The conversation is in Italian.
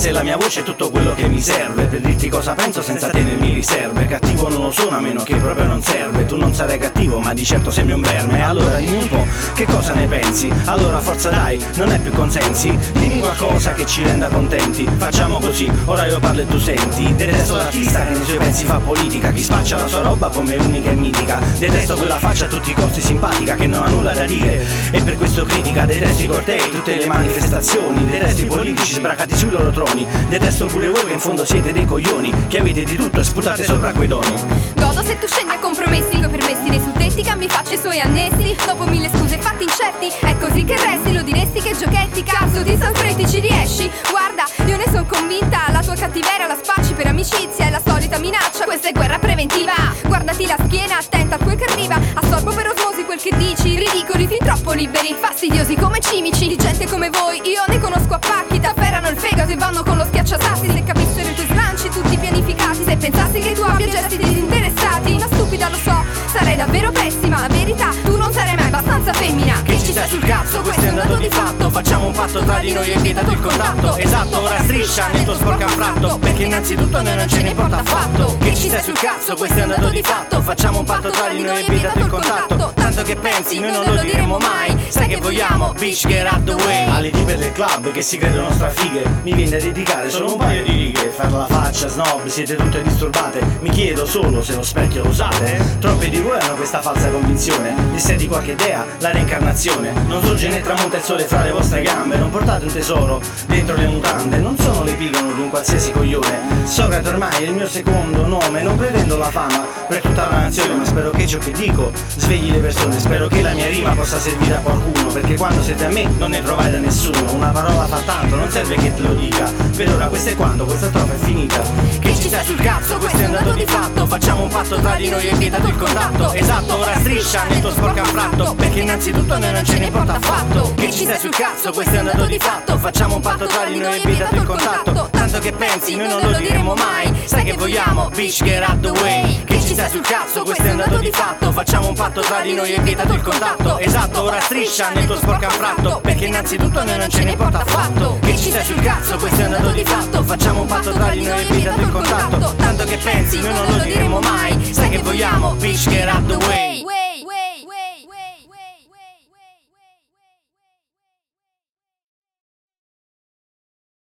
frase, la mia voce è tutto quello che mi serve per dirti cosa penso senza tenermi riserve. Cattivo non lo sono a meno che proprio non serve. Tu non sarai cattivo ma di certo sembri un verme. Allora dimmi un po' che cosa ne pensi. Allora forza dai, non è più consensi. Dimmi qualcosa che ci renda contenti. Facciamo così, ora io parlo e tu senti. Detesto l'artista che nei suoi pezzi fa politica, chi spaccia la sua roba come unica e mitica. Detesto quella faccia a tutti i costi simpatica che non ha nulla da dire e per questo critica. Detesto i cortei, tutte le manifestazioni. Detesto i politici sbracati sui loro troni. Detesto pure voi che in fondo siete dei coglioni, che avete di tutto e sputate sopra quei doni. Godo se tu scendi a compromessi coi permessi dei suddetti, cambi facce i suoi annessi. Dopo 1000 scuse e fatti incerti, è così che resti. Lo diresti che giochetti, cazzo ti sanfretti, ci riesci? Guarda, io ne son convinta, la tua cattiveria la spacci per amicizia, è la solita minaccia, questa è guerra preventiva. Guardati la schiena, attenta a quel che arriva, assorbo per osmosi quel che dici. Ridicoli fin troppo liberi, fastidiosi come cimici. Di gente come voi, io ne conosco a pacchi, t'afferrano il fegato e vanno con lo schiacciasassi. Se capissero i tuoi slanci tutti pianificati, se pensassi che tu abbia gesti disinteressati. Una stupida lo so, sarei davvero pessima, la verità, tu non sarai mai abbastanza femmina. Che ci stai sul cazzo, questo è un dato di fatto. Facciamo un patto tra di noi e vietato il contatto. Esatto, ora striscia nel tuo sporco affratto, perché innanzitutto a noi non ce ne importa affatto. Che ci stai sul cazzo, questo è un dato di fatto. Facciamo un patto tra di noi e vietato il contatto. Tanto che pensi, noi non lo diremo mai. Sai che vogliamo, bitch, get out the way. Alle tipe del club che si credono strafighe, mi viene da dedicare solo un paio di righe. Far la faccia, snob, siete tutte disturbate. Mi chiedo solo se lo specchio lo usate. Troppe di voi hanno questa falsa convinzione di essere di qualche dea, la reincarnazione. Non sorge né tramonta il sole fra le vostre gambe. Non portate un tesoro dentro le mutande. Non sono l'epigono di un qualsiasi coglione. Socrate ormai è il mio secondo nome. Non pretendo la fama per tutta la nazione, ma spero che ciò che dico svegli le persone. Spero che la mia rima possa servire a qualcuno, perché quando siete a me non ne trovai da nessuno. Una parola fa tanto, non serve che te lo dica. Per ora questo è quando questa strofa è finita. Che ci stai sul cazzo, questo è un dato di fatto. Facciamo un patto tra di noi e vietato il contatto. Esatto, ora striscia nel tuo sporco affratto, perché innanzitutto a noi non ce ne importa affatto. Che ci stai sul cazzo, questo è un dato di fatto. Facciamo un patto tra di noi e vietato il contatto. Tanto che pensi, noi non lo diremo mai. Sai che vogliamo, bitch, get out the way. Che ci stai sul cazzo, questo è un dato di fatto. Facciamo un patto tra di noi e vietato il contatto. Esatto, ora striscia nel tuo sporco affratto, perché innanzitutto a noi non ce ne importa affatto. Che ci stai sul cazzo, questo è un dato di fatto. Facciamo un patto tra di noi e vietato il contatto. Tanto che pensi, noi non lo diremo mai. Sai che vogliamo, bitch, get out the way.